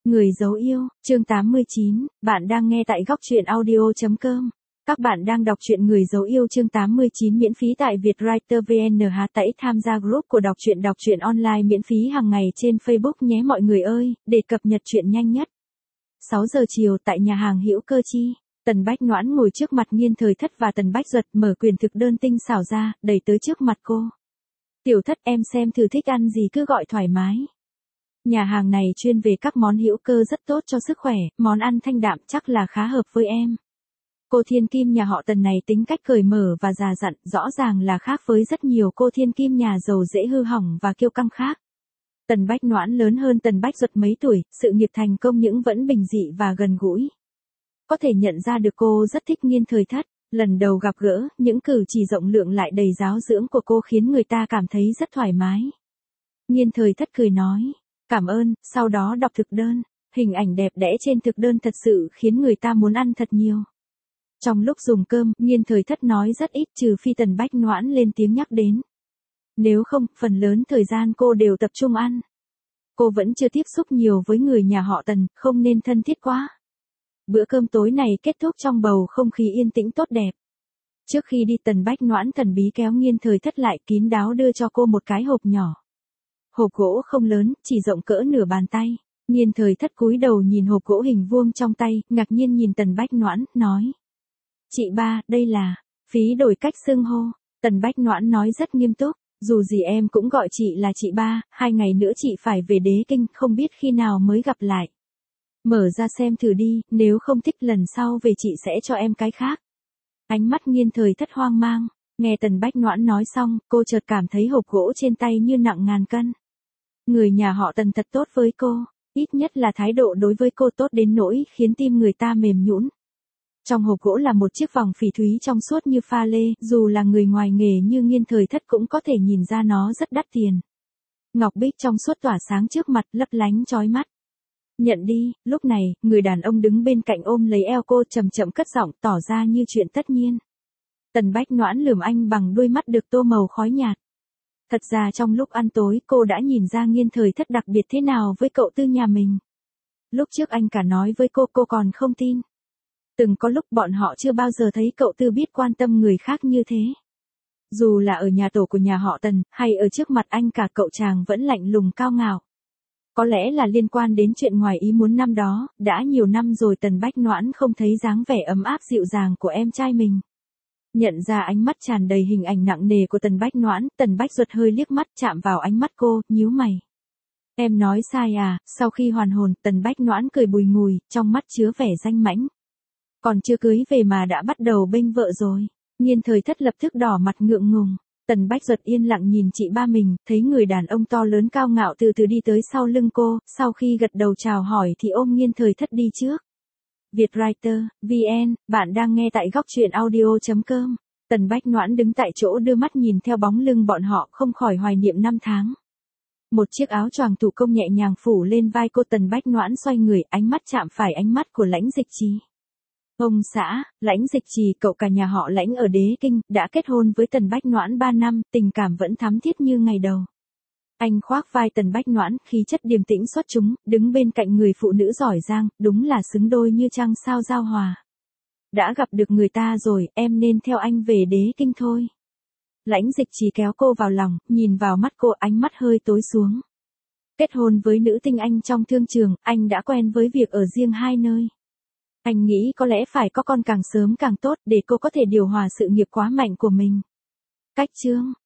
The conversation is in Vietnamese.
Người dấu yêu, chương 89, bạn đang nghe tại góc truyện audio.com. Các bạn đang đọc truyện Người dấu yêu chương 89 miễn phí tại Vietwriter VN. Hãy tham gia group của đọc truyện online miễn phí hàng ngày trên Facebook nhé mọi người ơi, để cập nhật truyện nhanh nhất. 6 giờ chiều tại nhà hàng Hữu Cơ Chi, Tần Bách Noãn ngồi trước mặt Nghiên Thời Thất và Tần Bách Duật mở quyển thực đơn tinh xảo ra, đẩy tới trước mặt cô. Tiểu Thất em xem thử thích ăn gì cứ gọi thoải mái. Nhà hàng này chuyên về các món hữu cơ rất tốt cho sức khỏe, món ăn thanh đạm chắc là khá hợp với em. Cô thiên kim nhà họ Tần này tính cách cởi mở và già dặn, rõ ràng là khác với rất nhiều cô thiên kim nhà giàu dễ hư hỏng và kiêu căng khác. Tần Bách Noãn lớn hơn Tần Bách Duật mấy tuổi, sự nghiệp thành công nhưng vẫn bình dị và gần gũi. Có thể nhận ra được cô rất thích Nghiên Thời Thất, lần đầu gặp gỡ, những cử chỉ rộng lượng lại đầy giáo dưỡng của cô khiến người ta cảm thấy rất thoải mái. Nghiên Thời Thất cười nói. Cảm ơn, sau đó đọc thực đơn, hình ảnh đẹp đẽ trên thực đơn thật sự khiến người ta muốn ăn thật nhiều. Trong lúc dùng cơm, Nghiên Thời Thất nói rất ít trừ phi Tần Bách Noãn lên tiếng nhắc đến. Nếu không, phần lớn thời gian cô đều tập trung ăn. Cô vẫn chưa tiếp xúc nhiều với người nhà họ Tần, không nên thân thiết quá. Bữa cơm tối này kết thúc trong bầu không khí yên tĩnh tốt đẹp. Trước khi đi Tần Bách Noãn thần bí kéo Nghiên Thời Thất lại kín đáo đưa cho cô một cái hộp nhỏ. Hộp gỗ không lớn, chỉ rộng cỡ nửa bàn tay. Nghiên Thời Thất cúi đầu nhìn hộp gỗ hình vuông trong tay, ngạc nhiên nhìn Tần Bách Noãn, nói. Chị ba, đây là, phí đổi cách xưng hô. Tần Bách Noãn nói rất nghiêm túc, dù gì em cũng gọi chị là chị ba, 2 ngày nữa chị phải về Đế Kinh, không biết khi nào mới gặp lại. Mở ra xem thử đi, nếu không thích lần sau về chị sẽ cho em cái khác. Ánh mắt Nghiên Thời Thất hoang mang, nghe Tần Bách Noãn nói xong, cô chợt cảm thấy hộp gỗ trên tay như nặng ngàn cân. Người nhà họ Tần thật tốt với cô, ít nhất là thái độ đối với cô tốt đến nỗi khiến tim người ta mềm nhũn. Trong hộp gỗ là một chiếc vòng phỉ thúy trong suốt như pha lê, dù là người ngoài nghề như Nghiên Thời Thất cũng có thể nhìn ra nó rất đắt tiền. Ngọc bích trong suốt tỏa sáng trước mặt, lấp lánh chói mắt. Nhận đi, lúc này, người đàn ông đứng bên cạnh ôm lấy eo cô chậm chậm cất giọng tỏ ra như chuyện tất nhiên. Tần Bách Noãn lườm anh bằng đôi mắt được tô màu khói nhạt. Thật ra trong lúc ăn tối cô đã nhìn ra Nghiên Thời Thất đặc biệt thế nào với cậu Tư nhà mình. Lúc trước anh cả nói với cô còn không tin. Từng có lúc bọn họ chưa bao giờ thấy cậu Tư biết quan tâm người khác như thế. Dù là ở nhà tổ của nhà họ Tần, hay ở trước mặt anh cả cậu chàng vẫn lạnh lùng cao ngạo. Có lẽ là liên quan đến chuyện ngoài ý muốn năm đó, đã nhiều năm rồi Tần Bách Noãn không thấy dáng vẻ ấm áp dịu dàng của em trai mình. Nhận ra ánh mắt tràn đầy hình ảnh nặng nề của Tần Bách Noãn, Tần Bách Duật hơi liếc mắt chạm vào ánh mắt cô, nhíu mày. Em nói sai à, sau khi hoàn hồn, Tần Bách Noãn cười bùi ngùi, trong mắt chứa vẻ danh mãnh. Còn chưa cưới về mà đã bắt đầu bênh vợ rồi. Nghiên Thời Thất lập tức đỏ mặt ngượng ngùng. Tần Bách Duật yên lặng nhìn chị ba mình, thấy người đàn ông to lớn cao ngạo từ từ đi tới sau lưng cô, sau khi gật đầu chào hỏi thì ôm Nghiên Thời Thất đi trước. Vietwriter, VN, bạn đang nghe tại góc truyện audio.com. Tần Bách Noãn đứng tại chỗ đưa mắt nhìn theo bóng lưng bọn họ không khỏi hoài niệm năm tháng. Một chiếc áo choàng thủ công nhẹ nhàng phủ lên vai cô. Tần Bách Noãn xoay người, ánh mắt chạm phải ánh mắt của Lãnh Dịch Trì. Ông xã, Lãnh Dịch Trì, cậu cả nhà họ Lãnh ở Đế Kinh, đã kết hôn với Tần Bách Noãn 3 năm, tình cảm vẫn thắm thiết như ngày đầu. Anh khoác vai Tần Bách Noãn, khí chất điềm tĩnh xuất chúng, đứng bên cạnh người phụ nữ giỏi giang, đúng là xứng đôi như trăng sao giao hòa. Đã gặp được người ta rồi, em nên theo anh về Đế Kinh thôi. Lãnh Dịch Trì kéo cô vào lòng, nhìn vào mắt cô, ánh mắt hơi tối xuống. Kết hôn với nữ tinh anh trong thương trường, anh đã quen với việc ở riêng hai nơi. Anh nghĩ có lẽ phải có con càng sớm càng tốt để cô có thể điều hòa sự nghiệp quá mạnh của mình. Cách chương,